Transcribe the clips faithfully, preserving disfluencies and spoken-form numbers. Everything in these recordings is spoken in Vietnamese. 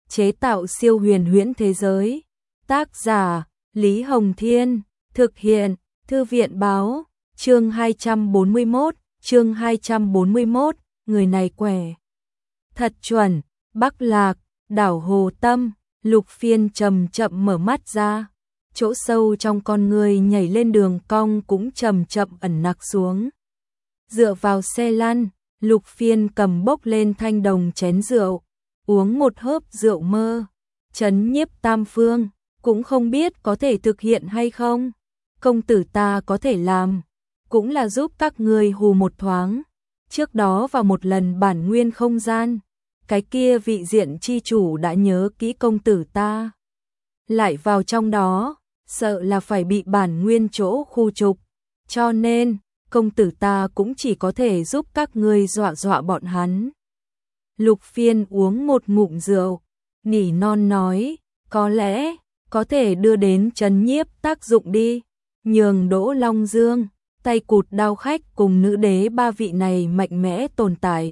chế tạo siêu huyền huyễn thế giới. Tác giả Lý Hồng Thiên, thực hiện Thư viện Báo, chương hai trăm bốn mươi mốt, chương hai trăm bốn mươi mốt, người này quẻ. Thật chuẩn, Bắc Lạc, đảo Hồ Tâm, Lục Phiên chậm chậm mở mắt ra. Chỗ sâu trong con người nhảy lên đường cong cũng chậm chậm ẩn nặc xuống. Dựa vào xe lăn, Lục Phiên cầm bốc lên thanh đồng chén rượu, uống một hớp rượu mơ. Trấn nhiếp tam phương, cũng không biết có thể thực hiện hay không. Công tử ta có thể làm, cũng là giúp các ngươi hù một thoáng. Trước đó vào một lần bản nguyên không gian, cái kia vị diện chi chủ đã nhớ kỹ công tử ta. Lại vào trong đó, sợ là phải bị bản nguyên chỗ khu trục. Cho nên, công tử ta cũng chỉ có thể giúp các ngươi dọa dọa bọn hắn. Lục Phiên uống một ngụm rượu, nỉ non nói, có lẽ, có thể đưa đến trấn nhiếp tác dụng đi. Nhường Đỗ Long Dương, tay cụt đao khách cùng nữ đế ba vị này mạnh mẽ tồn tại.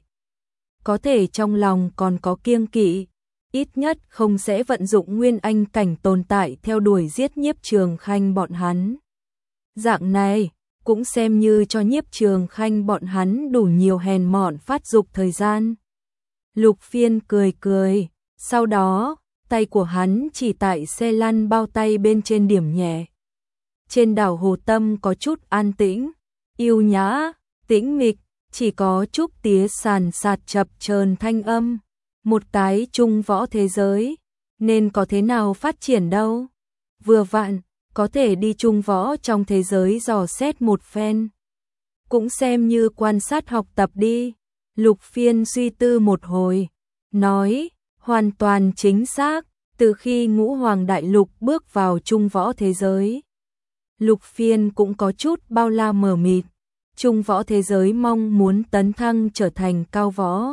Có thể trong lòng còn có kiêng kỵ, ít nhất không sẽ vận dụng nguyên anh cảnh tồn tại theo đuổi giết Nhiếp Trường Khanh bọn hắn. Dạng này, cũng xem như cho Nhiếp Trường Khanh bọn hắn đủ nhiều hèn mọn phát dục thời gian. Lục Phiên cười cười, sau đó, tay của hắn chỉ tại xe lăn bao tay bên trên điểm nhẹ. Trên đảo Hồ Tâm có chút an tĩnh, yêu nhã, tĩnh mịch, chỉ có chút tía sàn sạt chập chờn thanh âm. Một cái trung võ thế giới, nên có thế nào phát triển đâu. Vừa vặn, có thể đi trung võ trong thế giới dò xét một phen. Cũng xem như quan sát học tập đi. Lục Phiên suy tư một hồi, nói, hoàn toàn chính xác, từ khi Ngũ Hoàng Đại Lục bước vào trung võ thế giới. Lục Phiên cũng có chút bao la mờ mịt, trung võ thế giới mong muốn tấn thăng trở thành cao võ.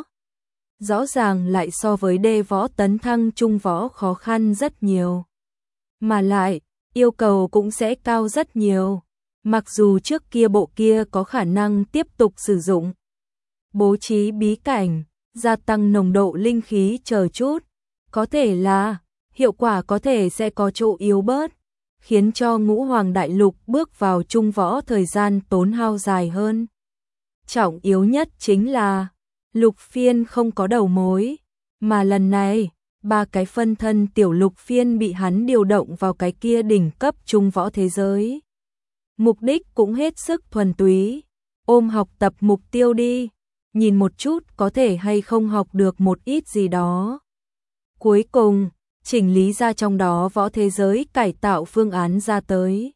Rõ ràng lại so với đê võ tấn thăng trung võ khó khăn rất nhiều. Mà lại, yêu cầu cũng sẽ cao rất nhiều, mặc dù trước kia bộ kia có khả năng tiếp tục sử dụng. Bố trí bí cảnh, gia tăng nồng độ linh khí chờ chút, có thể là, hiệu quả có thể sẽ có chỗ yếu bớt, khiến cho Ngũ Hoàng Đại Lục bước vào trung võ thời gian tốn hao dài hơn. Trọng yếu nhất chính là, Lục Phiên không có đầu mối, mà lần này, ba cái phân thân tiểu Lục Phiên bị hắn điều động vào cái kia đỉnh cấp trung võ thế giới. Mục đích cũng hết sức thuần túy, ôm học tập mục tiêu đi, nhìn một chút có thể hay không học được một ít gì đó. Cuối cùng, chỉnh lý ra trong đó võ thế giới cải tạo phương án ra tới.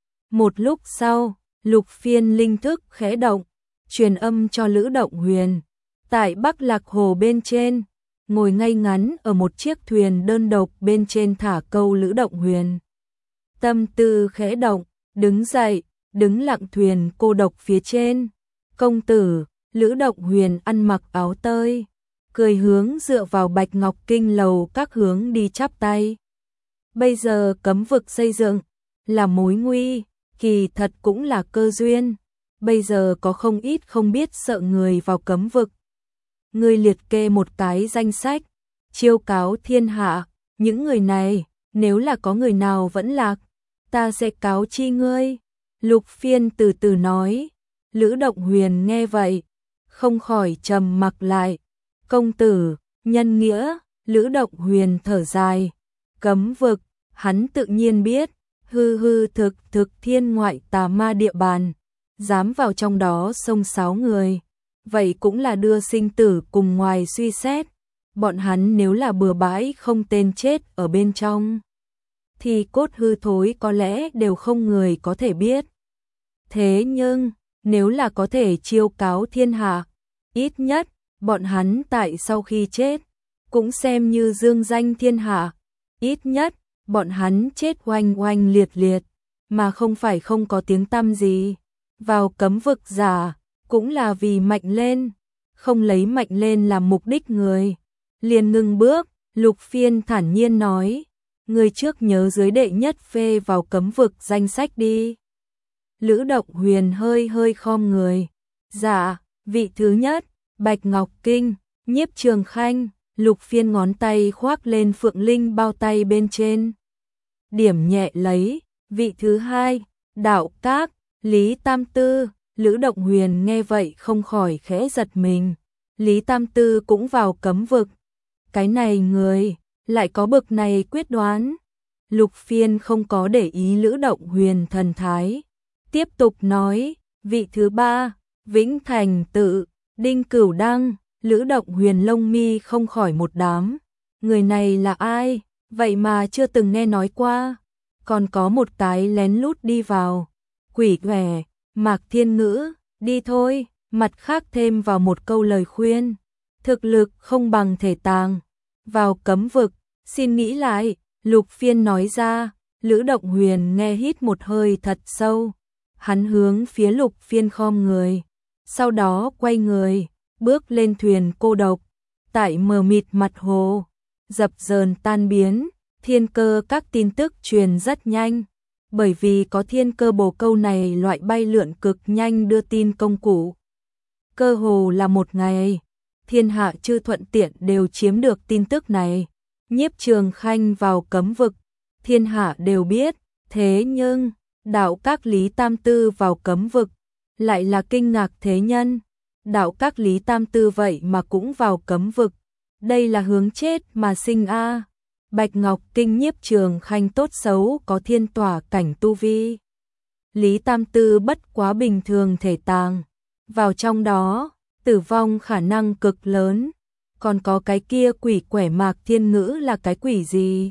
Một lúc sau, Lục Phiên linh thức khẽ động, truyền âm cho Lữ Động Huyền. Tại Bắc Lạc Hồ bên trên, ngồi ngay ngắn ở một chiếc thuyền đơn độc bên trên thả câu Lữ Động Huyền. Tâm tư khẽ động, đứng dậy, đứng lặng thuyền cô độc phía trên. Công tử, Lữ Động Huyền ăn mặc áo tơi, cười hướng dựa vào Bạch Ngọc Kinh lầu các hướng đi chắp tay. Bây giờ cấm vực xây dựng, là mối nguy, kỳ thật cũng là cơ duyên. Bây giờ có không ít không biết sợ người vào cấm vực. Ngươi liệt kê một cái danh sách, chiêu cáo thiên hạ, những người này, nếu là có người nào vẫn lạc, ta sẽ cáo chi ngươi. Lục Phiên từ từ nói. Lữ Động Huyền nghe vậy, không khỏi trầm mặc lại. Công tử, nhân nghĩa, Lữ Động Huyền thở dài. Cấm vực, hắn tự nhiên biết, hư hư thực thực thiên ngoại tà ma địa bàn, dám vào trong đó xông xáo người. Vậy cũng là đưa sinh tử cùng ngoài suy xét. Bọn hắn nếu là bừa bãi không tên chết ở bên trong, thì cốt hư thối có lẽ đều không người có thể biết. Thế nhưng, nếu là có thể chiêu cáo thiên hạ, ít nhất, bọn hắn tại sau khi chết, cũng xem như dương danh thiên hạ. Ít nhất, bọn hắn chết oanh oanh liệt liệt, mà không phải không có tiếng tăm gì. Vào cấm vực giả, cũng là vì mạnh lên, không lấy mạnh lên làm mục đích người. Liền ngừng bước, Lục Phiên thản nhiên nói, người trước nhớ dưới đệ nhất phê vào cấm vực danh sách đi. Lữ Động Huyền hơi hơi khom người. Dạ, vị thứ nhất, Bạch Ngọc Kinh, Nhiếp Trường Khanh, Lục Phiên ngón tay khoác lên Phượng Linh bao tay bên trên. Điểm nhẹ lấy, vị thứ hai, Đạo Các, Lý Tam Tư. Lữ Động Huyền nghe vậy không khỏi khẽ giật mình. Lý Tam Tư cũng vào cấm vực. Cái này người, lại có bực này quyết đoán. Lục Phiên không có để ý Lữ Động Huyền thần thái. Tiếp tục nói, vị thứ ba, Vĩnh Thành Tự, Đinh Cửu Đăng. Lữ Động Huyền lông mi không khỏi một đám. Người này là ai, vậy mà chưa từng nghe nói qua. Còn có một cái lén lút đi vào. Quỷ ghẻ, Mạc Thiên Ngữ, đi thôi. Mặt khác thêm vào một câu lời khuyên. Thực lực không bằng thể tàng. Vào cấm vực, xin nghĩ lại. Lục Phiên nói ra. Lữ Động Huyền nghe hít một hơi thật sâu. Hắn hướng phía Lục Phiên khom người. Sau đó quay người, bước lên thuyền cô độc. Tại mờ mịt mặt hồ, dập dờn tan biến. Thiên Cơ các tin tức truyền rất nhanh. Bởi vì có Thiên Cơ bồ câu này loại bay lượn cực nhanh đưa tin công cụ. Cơ hồ là một ngày, thiên hạ chư thuận tiện đều chiếm được tin tức này. Nhiếp Trường Khanh vào cấm vực, thiên hạ đều biết. Thế nhưng, Đạo Các Lý Tam Tư vào cấm vực, lại là kinh ngạc thế nhân. Đạo Các Lý Tam Tư vậy mà cũng vào cấm vực. Đây là hướng chết mà sinh a. Bạch Ngọc Kinh Nhiếp Trường Khanh tốt xấu có thiên tỏa cảnh tu vi. Lý Tam Tư bất quá bình thường thể tàng. Vào trong đó, tử vong khả năng cực lớn. Còn có cái kia quỷ quẻ Mạc Thiên Ngữ là cái quỷ gì?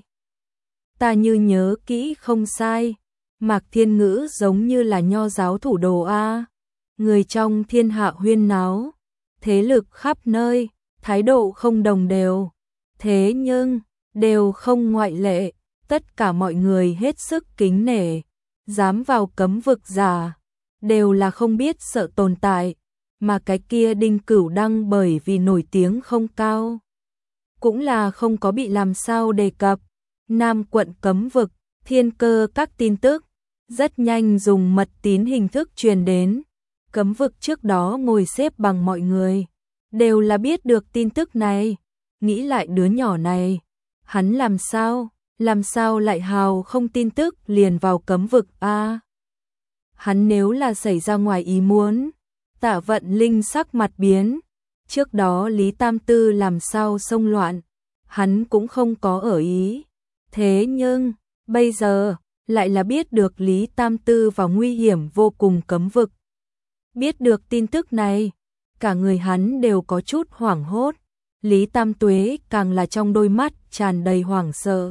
Ta như nhớ kỹ không sai. Mạc Thiên Ngữ giống như là nho giáo thủ đồ a. Người trong thiên hạ huyên náo. Thế lực khắp nơi, thái độ không đồng đều. Thế nhưng, đều không ngoại lệ, tất cả mọi người hết sức kính nể, dám vào cấm vực giả, đều là không biết sợ tồn tại, mà cái kia Đinh Cửu Đăng bởi vì nổi tiếng không cao, cũng là không có bị làm sao đề cập. Nam quận cấm vực, Thiên Cơ các tin tức, rất nhanh dùng mật tín hình thức truyền đến. Cấm vực trước đó ngồi xếp bằng mọi người, đều là biết được tin tức này. Nghĩ lại đứa nhỏ này, hắn làm sao, làm sao lại hào không tin tức liền vào cấm vực a? À, hắn nếu là xảy ra ngoài ý muốn. Tạ Vận Linh sắc mặt biến, trước đó Lý Tam Tư làm sao xông loạn, hắn cũng không có ở ý. Thế nhưng, bây giờ, lại là biết được Lý Tam Tư vào nguy hiểm vô cùng cấm vực. Biết được tin tức này, cả người hắn đều có chút hoảng hốt. Lý Tam Tuế càng là trong đôi mắt tràn đầy hoảng sợ.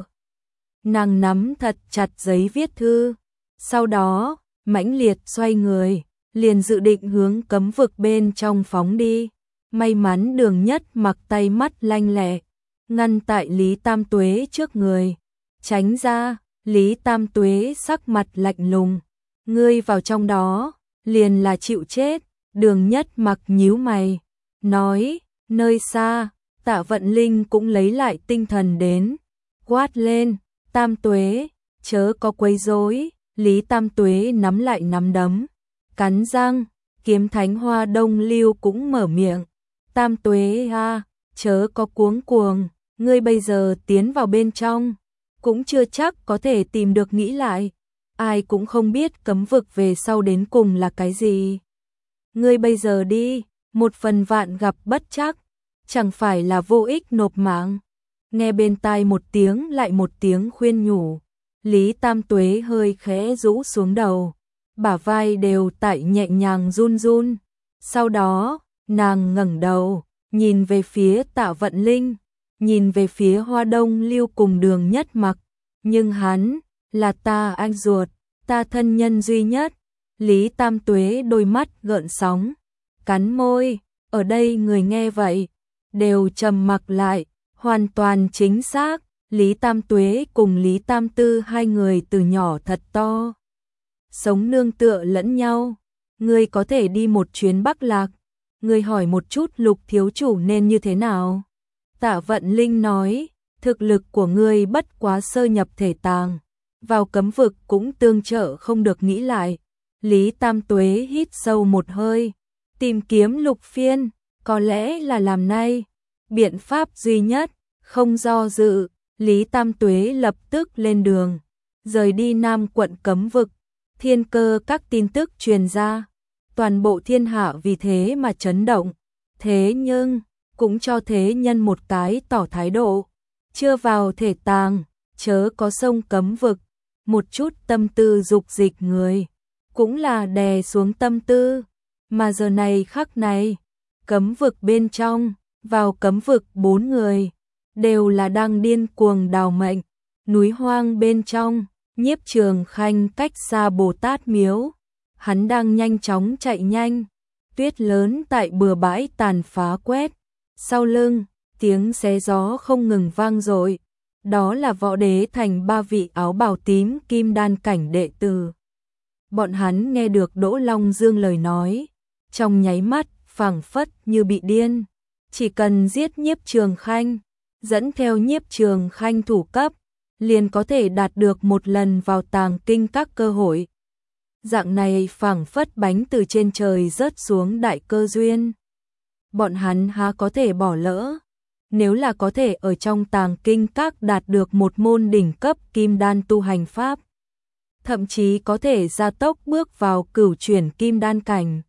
Nàng nắm thật chặt giấy viết thư, sau đó, mãnh liệt xoay người, liền dự định hướng cấm vực bên trong phóng đi. May mắn Đường Nhất Mặc tay mắt lanh lẹ, ngăn tại Lý Tam Tuế trước người. Tránh ra, Lý Tam Tuế sắc mặt lạnh lùng. Ngươi vào trong đó, liền là chịu chết. Đường Nhất Mặc nhíu mày, nói, nơi xa. Tạ Vận Linh cũng lấy lại tinh thần đến, quát lên, Tam Tuế, chớ có quấy rối. Lý Tam Tuế nắm lại nắm đấm, cắn răng. Kiếm Thánh Hoa Đông Lưu cũng mở miệng, Tam Tuế ha, chớ có cuống cuồng, ngươi bây giờ tiến vào bên trong, cũng chưa chắc có thể tìm được. Nghĩ lại, ai cũng không biết cấm vực về sau đến cùng là cái gì. Ngươi bây giờ đi, một phần vạn gặp bất chắc, chẳng phải là vô ích nộp mạng. Nghe bên tai một tiếng lại một tiếng khuyên nhủ, Lý Tam Tuế hơi khẽ rũ xuống đầu, bả vai đều tại nhẹ nhàng run run. Sau đó, nàng ngẩng đầu, nhìn về phía Tạ Vận Linh, nhìn về phía Hoa Đông Lưu cùng Đường Nhất Mặc. Nhưng hắn, là ta anh ruột, ta thân nhân duy nhất. Lý Tam Tuế đôi mắt gợn sóng, cắn môi, ở đây người nghe vậy, đều trầm mặc lại, hoàn toàn chính xác. Lý Tam Tuế cùng Lý Tam Tư hai người từ nhỏ thật to, sống nương tựa lẫn nhau. Ngươi có thể đi một chuyến Bắc Lạc, ngươi hỏi một chút Lục thiếu chủ nên như thế nào? Tạ Vận Linh nói, thực lực của ngươi bất quá sơ nhập thể tàng, vào cấm vực cũng tương trợ không được. Nghĩ lại, Lý Tam Tuế hít sâu một hơi, tìm kiếm Lục Phiên, có lẽ là làm nay. biện pháp duy nhất, không do dự, Lý Tam Tuế lập tức lên đường, rời đi Nam quận cấm vực. Thiên Cơ các tin tức truyền ra, toàn bộ thiên hạ vì thế mà chấn động. Thế nhưng, cũng cho thế nhân một cái tỏ thái độ, chưa vào thể tàng, chớ có sông cấm vực. Một chút tâm tư dục dịch người, cũng là đè xuống tâm tư, mà giờ này khắc này, cấm vực bên trong, vào cấm vực bốn người, đều là đang điên cuồng đào mệnh. Núi hoang bên trong, Nhiếp Trường Khanh cách xa Bồ Tát miếu, hắn đang nhanh chóng chạy nhanh, tuyết lớn tại bừa bãi tàn phá quét, sau lưng, tiếng xé gió không ngừng vang dội. Đó là Võ Đế Thành ba vị áo bào tím kim đan cảnh đệ tử. Bọn hắn nghe được Đỗ Long Dương lời nói, trong nháy mắt phảng phất như bị điên, chỉ cần giết Nhiếp Trường Khanh, dẫn theo Nhiếp Trường Khanh thủ cấp, liền có thể đạt được một lần vào tàng kinh các cơ hội. Dạng này phảng phất bánh từ trên trời rớt xuống đại cơ duyên. Bọn hắn há có thể bỏ lỡ, nếu là có thể ở trong tàng kinh các đạt được một môn đỉnh cấp kim đan tu hành pháp, thậm chí có thể gia tốc bước vào cửu chuyển kim đan cảnh.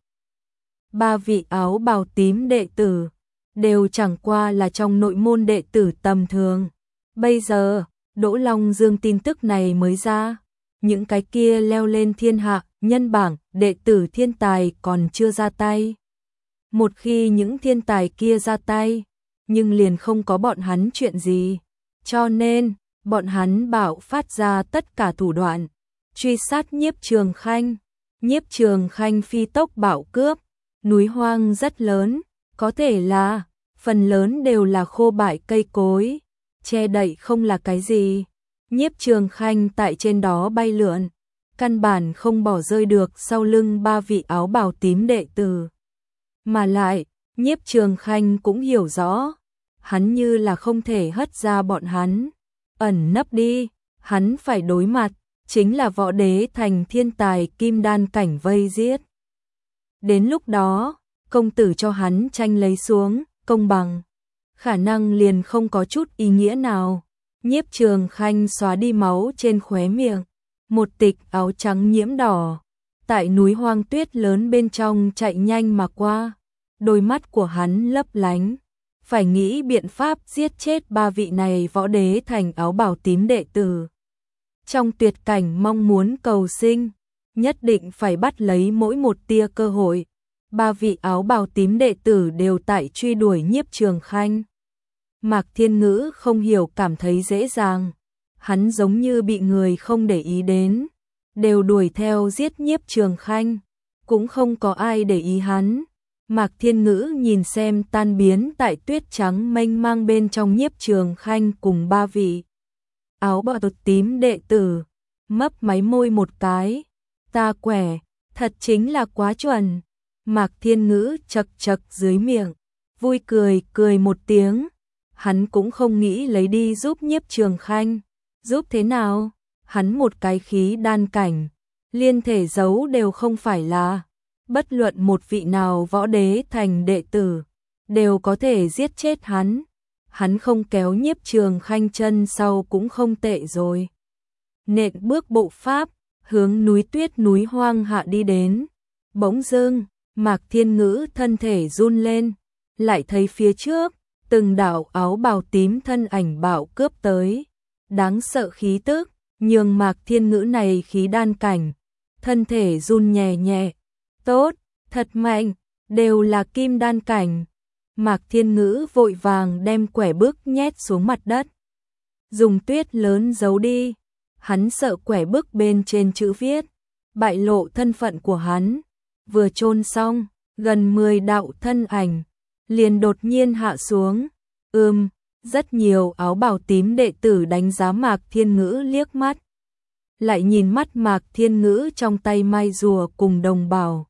Ba vị áo bào tím đệ tử, đều chẳng qua là trong nội môn đệ tử tầm thường. Bây giờ, Đỗ Long Dương tin tức này mới ra, những cái kia leo lên thiên hạ, nhân bảng, đệ tử thiên tài còn chưa ra tay. Một khi những thiên tài kia ra tay, nhưng liền không có bọn hắn chuyện gì, cho nên, bọn hắn bảo phát ra tất cả thủ đoạn, truy sát Nhiếp Trường Khanh. Nhiếp Trường Khanh phi tốc bạo cướp, núi hoang rất lớn, có thể là, phần lớn đều là khô bại cây cối, che đậy không là cái gì. Nhiếp Trường Khanh tại trên đó bay lượn, căn bản không bỏ rơi được sau lưng ba vị áo bào tím đệ tử. Mà lại, Nhiếp Trường Khanh cũng hiểu rõ, hắn như là không thể hất ra bọn hắn, ẩn nấp đi, hắn phải đối mặt, chính là Võ Đế Thành thiên tài kim đan cảnh vây giết. Đến lúc đó, công tử cho hắn tranh lấy xuống, công bằng, khả năng liền không có chút ý nghĩa nào. Nhiếp Trường Khanh xóa đi máu trên khóe miệng, một tịch áo trắng nhiễm đỏ, tại núi hoang tuyết lớn bên trong chạy nhanh mà qua, đôi mắt của hắn lấp lánh, phải nghĩ biện pháp giết chết ba vị này Võ Đế Thành áo bào tím đệ tử. Trong tuyệt cảnh mong muốn cầu sinh, nhất định phải bắt lấy mỗi một tia cơ hội. Ba vị áo bào tím đệ tử đều tại truy đuổi Nhiếp Trường Khanh. Mạc Thiên Ngữ không hiểu cảm thấy dễ dàng, hắn giống như bị người không để ý đến, đều đuổi theo giết Nhiếp Trường Khanh, cũng không có ai để ý hắn. Mạc Thiên Ngữ nhìn xem tan biến tại tuyết trắng mênh mang bên trong Nhiếp Trường Khanh cùng ba vị áo bào tím đệ tử, mấp máy môi một cái, ta quẻ, thật chính là quá chuẩn. Mạc Thiên Ngữ chật chật dưới miệng, vui cười cười một tiếng, hắn cũng không nghĩ lấy đi giúp Nhiếp Trường Khanh, giúp thế nào, hắn một cái khí đan cảnh, liên thể giấu đều không phải là, bất luận một vị nào Võ Đế Thành đệ tử, đều có thể giết chết hắn, hắn không kéo Nhiếp Trường Khanh chân sau cũng không tệ rồi. Nện bước bộ pháp, hướng núi tuyết núi hoang hạ đi đến, bỗng dưng, Mạc Thiên Ngữ thân thể run lên, lại thấy phía trước, từng đạo áo bào tím thân ảnh bạo cướp tới, đáng sợ khí tức, nhường Mạc Thiên Ngữ này khí đan cảnh, thân thể run nhẹ nhẹ, tốt, thật mạnh, đều là kim đan cảnh. Mạc Thiên Ngữ vội vàng đem quẻ bước nhét xuống mặt đất, dùng tuyết lớn giấu đi, hắn sợ quẻ bước bên trên chữ viết, bại lộ thân phận của hắn, vừa chôn xong, gần mười đạo thân ảnh, liền đột nhiên hạ xuống, ưm, rất nhiều áo bào tím đệ tử đánh giá Mạc Thiên Ngữ liếc mắt, lại nhìn mắt Mạc Thiên Ngữ trong tay mai rùa cùng đồng bào.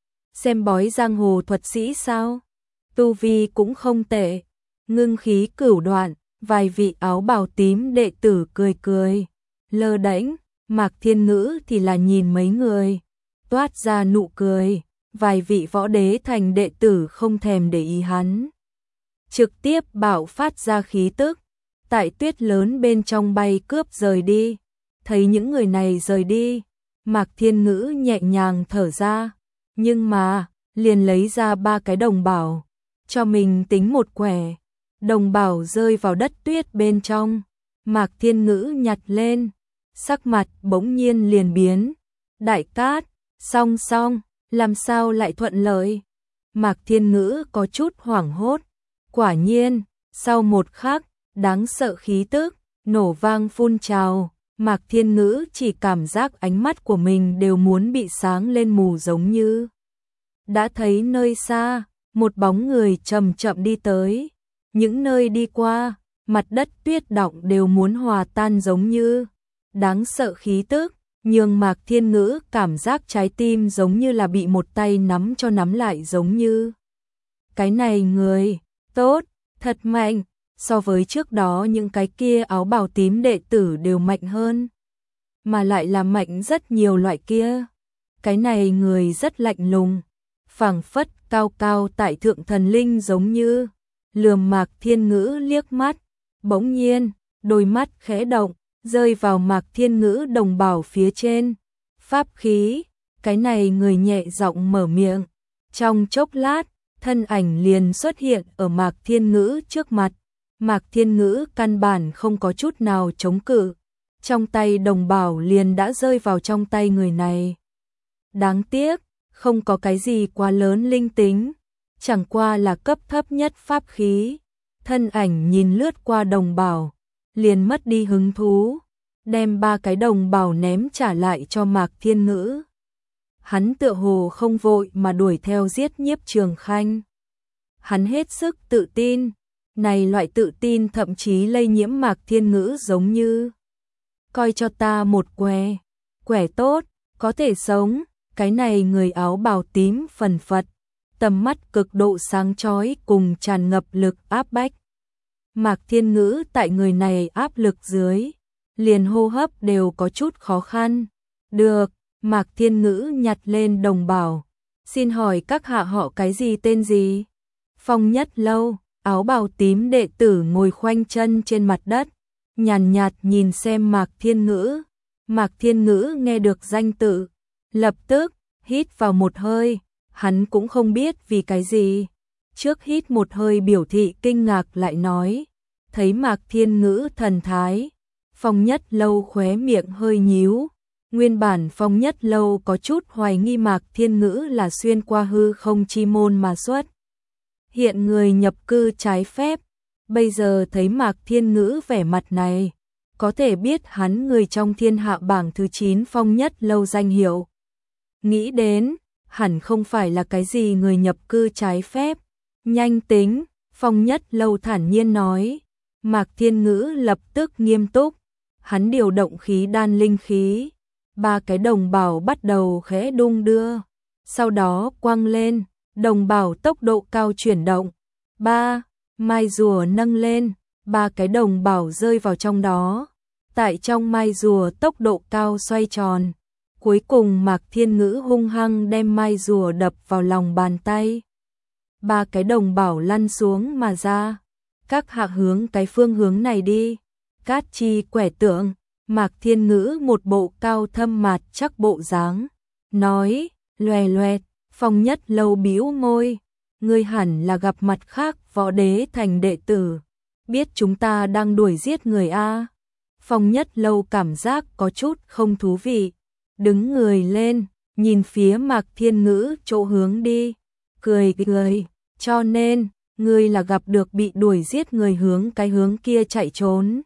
Xem bói giang hồ thuật sĩ sao? Tu vi cũng không tệ, ngưng khí cửu đoạn, vài vị áo bào tím đệ tử cười cười, lơ đễnh, Mạc Thiên Ngữ thì là nhìn mấy người, toát ra nụ cười, vài vị Võ Đế Thành đệ tử không thèm để ý hắn. trực tiếp bạo phát ra khí tức, tại tuyết lớn bên trong bay cướp rời đi. Thấy những người này rời đi, Mạc Thiên Ngữ nhẹ nhàng thở ra, nhưng mà, liền lấy ra ba cái đồng bảo, cho mình tính một quẻ. Đồng bảo rơi vào đất tuyết bên trong, Mạc Thiên Ngữ nhặt lên, sắc mặt bỗng nhiên liền biến. Đại cát, song song, làm sao lại thuận lợi? Mạc Thiên Ngữ có chút hoảng hốt, quả nhiên, sau một khắc, đáng sợ khí tức, nổ vang phun trào. Mạc Thiên Ngữ chỉ cảm giác ánh mắt của mình đều muốn bị sáng lên mù giống như. Đã thấy nơi xa, một bóng người chậm chậm đi tới. Những nơi đi qua, mặt đất tuyết đọng đều muốn hòa tan giống như. Đáng sợ khí tức, nhường Mạc Thiên Ngữ cảm giác trái tim giống như là bị một tay nắm cho nắm lại giống như. Cái này người, tốt, thật mạnh. So với trước đó những cái kia áo bào tím đệ tử đều mạnh hơn. Mà lại là mạnh rất nhiều loại kia. Cái này người rất lạnh lùng, phảng phất cao cao tại thượng thần linh giống như. Lườm Mạc Thiên Ngữ liếc mắt, bỗng nhiên, đôi mắt khẽ động, rơi vào Mạc Thiên Ngữ đồng bảo phía trên. Pháp khí, cái này người nhẹ giọng mở miệng. Trong chốc lát, thân ảnh liền xuất hiện ở Mạc Thiên Ngữ trước mặt. Mạc Thiên Ngữ căn bản không có chút nào chống cự, trong tay đồng bảo liền đã rơi vào trong tay người này. Đáng tiếc, không có cái gì quá lớn linh tính, chẳng qua là cấp thấp nhất pháp khí. Thân ảnh nhìn lướt qua đồng bảo, liền mất đi hứng thú, đem ba cái đồng bảo ném trả lại cho Mạc Thiên Ngữ. Hắn tựa hồ không vội mà đuổi theo giết Nhiếp Trường Khanh. Hắn hết sức tự tin. Này loại tự tin thậm chí lây nhiễm Mạc Thiên Ngữ giống như. Coi cho ta một quẻ, quẻ tốt, có thể sống. Cái này người áo bào tím phần phật, tầm mắt cực độ sáng chói cùng tràn ngập lực áp bách. Mạc Thiên Ngữ tại người này áp lực dưới, liền hô hấp đều có chút khó khăn. Được, Mạc Thiên Ngữ nhặt lên đồng bảo. Xin hỏi các hạ họ cái gì tên gì? Phong Nhất Lâu. Áo bào tím đệ tử ngồi khoanh chân trên mặt đất, nhàn nhạt nhìn xem Mạc Thiên Ngữ. Mạc Thiên Ngữ nghe được danh tự, lập tức hít vào một hơi, hắn cũng không biết vì cái gì. Trước hít một hơi biểu thị kinh ngạc lại nói, thấy Mạc Thiên Ngữ thần thái, Phong Nhất Lâu khóe miệng hơi nhíu. Nguyên bản Phong Nhất Lâu có chút hoài nghi Mạc Thiên Ngữ là xuyên qua hư không chi môn mà xuất hiện người nhập cư trái phép. Bây giờ thấy Mạc Thiên Ngữ vẻ mặt này, có thể biết hắn người trong thiên hạ bảng thứ chín Phong Nhất Lâu danh hiệu. Nghĩ đến, hẳn không phải là cái gì người nhập cư trái phép. Nhanh tính, Phong Nhất Lâu thản nhiên nói. Mạc Thiên Ngữ lập tức nghiêm túc, hắn điều động khí đan linh khí. Ba cái đồng bảo bắt đầu khẽ đung đưa, sau đó quăng lên. Đồng bảo tốc độ cao chuyển động. Ba, mai rùa nâng lên, ba cái đồng bảo rơi vào trong đó. Tại trong mai rùa tốc độ cao xoay tròn. Cuối cùng Mạc Thiên Ngữ hung hăng đem mai rùa đập vào lòng bàn tay. Ba cái đồng bảo lăn xuống mà ra. Các hạ hướng cái phương hướng này đi. Cát chi quẻ tượng, Mạc Thiên Ngữ một bộ cao thâm mạt chắc bộ dáng, nói, loè loẹt. Phong Nhất Lâu bĩu môi, ngươi hẳn là gặp mặt khác võ đế thành đệ tử, biết chúng ta đang đuổi giết người a. Phong Nhất Lâu cảm giác có chút không thú vị, đứng người lên, nhìn phía Mạc Thiên Ngữ chỗ hướng đi, cười cười, cho nên, ngươi là gặp được bị đuổi giết người hướng cái hướng kia chạy trốn.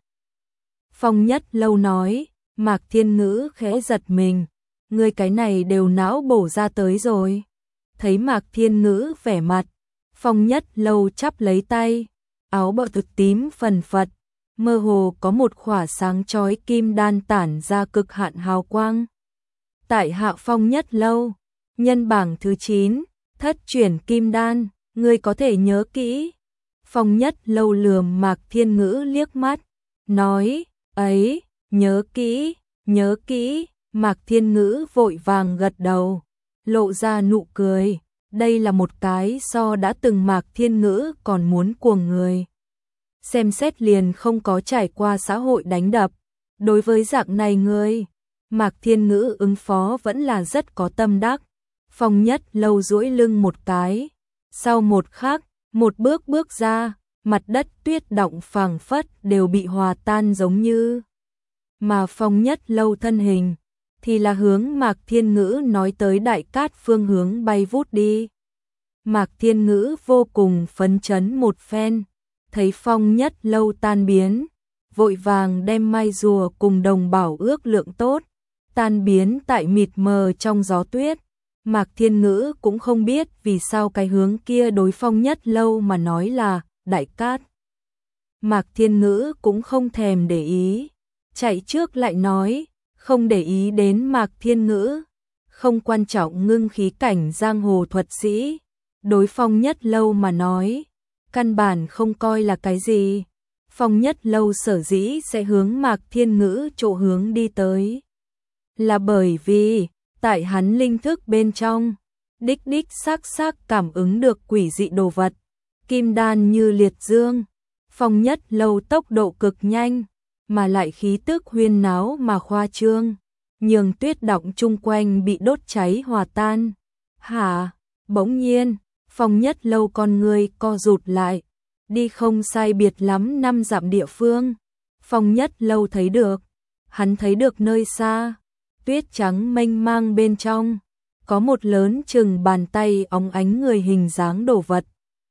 Phong Nhất Lâu nói, Mạc Thiên Ngữ khẽ giật mình, ngươi cái này đều não bổ ra tới rồi. Thấy Mạc Thiên Ngữ vẻ mặt, Phong Nhất Lâu chắp lấy tay, áo bào thực tím phần phật, mơ hồ có một khỏa sáng chói kim đan tản ra cực hạn hào quang. Tại hạ Phong Nhất Lâu, nhân bảng thứ chín, thất chuyển kim đan, ngươi có thể nhớ kỹ. Phong Nhất Lâu lườm Mạc Thiên Ngữ liếc mắt, nói, ấy, nhớ kỹ, nhớ kỹ. Mạc Thiên Ngữ vội vàng gật đầu, lộ ra nụ cười, Đây là một cái so đã từng Mạc Thiên Ngữ còn muốn cuồng người. Xem xét liền không có trải qua xã hội đánh đập. Đối với dạng này người, Mạc Thiên Ngữ ứng phó vẫn là rất có tâm đắc. Phong Nhất Lâu duỗi lưng một cái. Sau một khắc, một bước bước ra, mặt đất tuyết động phảng phất đều bị hòa tan giống như. Mà Phong Nhất Lâu thân hình, thì là hướng Mạc Thiên Ngữ nói tới Đại Cát phương hướng bay vút đi. Mạc Thiên Ngữ vô cùng phấn chấn một phen, thấy Phong Nhất Lâu tan biến, vội vàng đem mai rùa cùng đồng bảo ước lượng tốt, tan biến tại mịt mờ trong gió tuyết. Mạc Thiên Ngữ cũng không biết vì sao cái hướng kia đối Phong Nhất Lâu mà nói là Đại Cát. Mạc Thiên Ngữ cũng không thèm để ý, chạy trước lại nói, không để ý đến Mạc Thiên Ngữ, không quan trọng ngưng khí cảnh giang hồ thuật sĩ, đối Phong Nhất Lâu mà nói, căn bản không coi là cái gì. Phong Nhất Lâu sở dĩ sẽ hướng Mạc Thiên Ngữ chỗ hướng đi tới, là bởi vì tại hắn linh thức bên trong, đích đích xác xác cảm ứng được quỷ dị đồ vật, kim đan như liệt dương. Phong Nhất Lâu tốc độ cực nhanh, mà lại khí tức huyên náo mà khoa trương, nhường tuyết động chung quanh bị đốt cháy hòa tan. Hả? Bỗng nhiên, Phong Nhất Lâu con người co rụt lại, đi không sai biệt lắm năm dặm địa phương. Phong Nhất Lâu thấy được, hắn thấy được nơi xa, tuyết trắng mênh mang bên trong, có một lớn chừng bàn tay óng ánh người hình dáng đồ vật.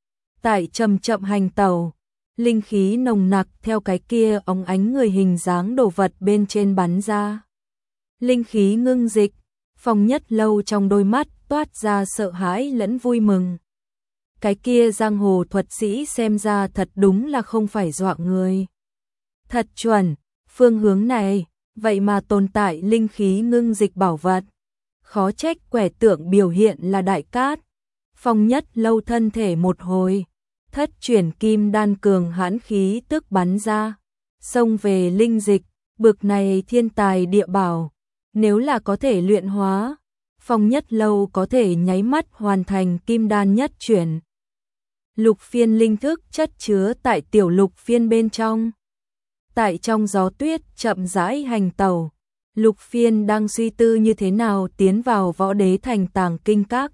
Tại chậm chậm hành tẩu, linh khí nồng nặc theo cái kia óng ánh người hình dáng đồ vật bên trên bắn ra. Linh khí ngưng dịch, Phong Nhất Lâu trong đôi mắt toát ra sợ hãi lẫn vui mừng. Cái kia giang hồ thuật sĩ xem ra thật đúng là không phải dọa người. Thật chuẩn, phương hướng này, vậy mà tồn tại linh khí ngưng dịch bảo vật. Khó trách quẻ tượng biểu hiện là Đại Cát. Phong Nhất Lâu thân thể một hồi, thất chuyển kim đan cường hãn khí tức bắn ra, xông về linh dịch, bực này thiên tài địa bảo, nếu là có thể luyện hóa, Phong Nhất Lâu có thể nháy mắt hoàn thành kim đan nhất chuyển. Lục phiên linh thức chất chứa tại tiểu lục phiên bên trong. Tại trong gió tuyết chậm rãi hành tẩu, lục phiên đang suy tư như thế nào tiến vào Võ Đế Thành Tàng Kinh Các.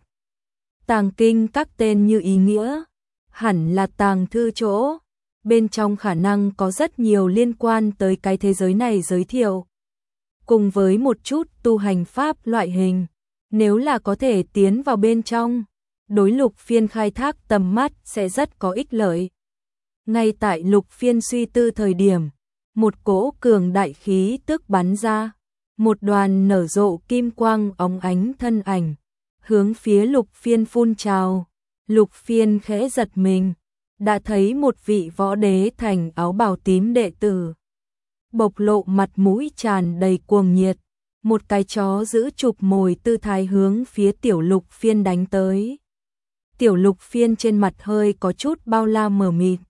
Tàng Kinh Các tên như ý nghĩa, hẳn là tàng thư chỗ, bên trong khả năng có rất nhiều liên quan tới cái thế giới này giới thiệu. Cùng với một chút tu hành pháp loại hình, nếu là có thể tiến vào bên trong, đối lục phiên khai thác tầm mắt sẽ rất có ích lợi. Ngay tại lục phiên suy tư thời điểm, một cỗ cường đại khí tức bắn ra, một đoàn nở rộ kim quang óng ánh thân ảnh, hướng phía lục phiên phun trào. Lục phiên khẽ giật mình, đã thấy một vị Võ Đế Thành áo bào tím đệ tử, bộc lộ mặt mũi tràn đầy cuồng nhiệt, một cái chó giữ chụp mồi tư thái hướng phía tiểu lục phiên đánh tới. Tiểu lục phiên trên mặt hơi có chút bao la mờ mịt.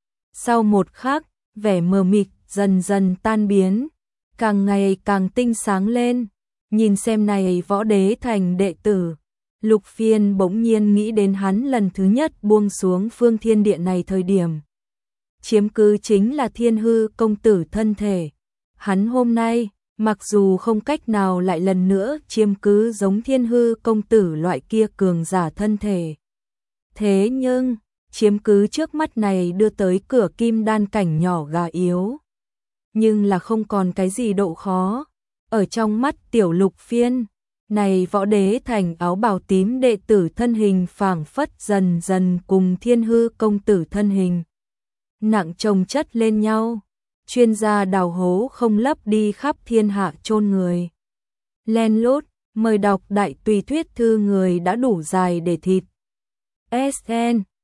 Sau một khắc, vẻ mờ mịt dần dần tan biến, càng ngày càng tinh sáng lên. Nhìn xem này Võ Đế Thành đệ tử, lục phiên bỗng nhiên nghĩ đến hắn lần thứ nhất buông xuống phương thiên địa này thời điểm. Chiếm cứ chính là Thiên Hư công tử thân thể. Hắn hôm nay, mặc dù không cách nào lại lần nữa chiếm cứ giống Thiên Hư công tử loại kia cường giả thân thể. Thế nhưng, chiếm cứ trước mắt này đưa tới cửa kim đan cảnh nhỏ gà yếu. Nhưng là không còn cái gì độ khó. Ở trong mắt tiểu lục phiên, này Võ Đế Thành áo bào tím đệ tử thân hình phảng phất dần dần cùng Thiên Hư công tử thân hình nặng chồng chất lên nhau, chuyên gia đào hố không lấp đi khắp thiên hạ chôn người. Len lút, mời đọc đại tùy thuyết thư người đã đủ dài để thịt. ét en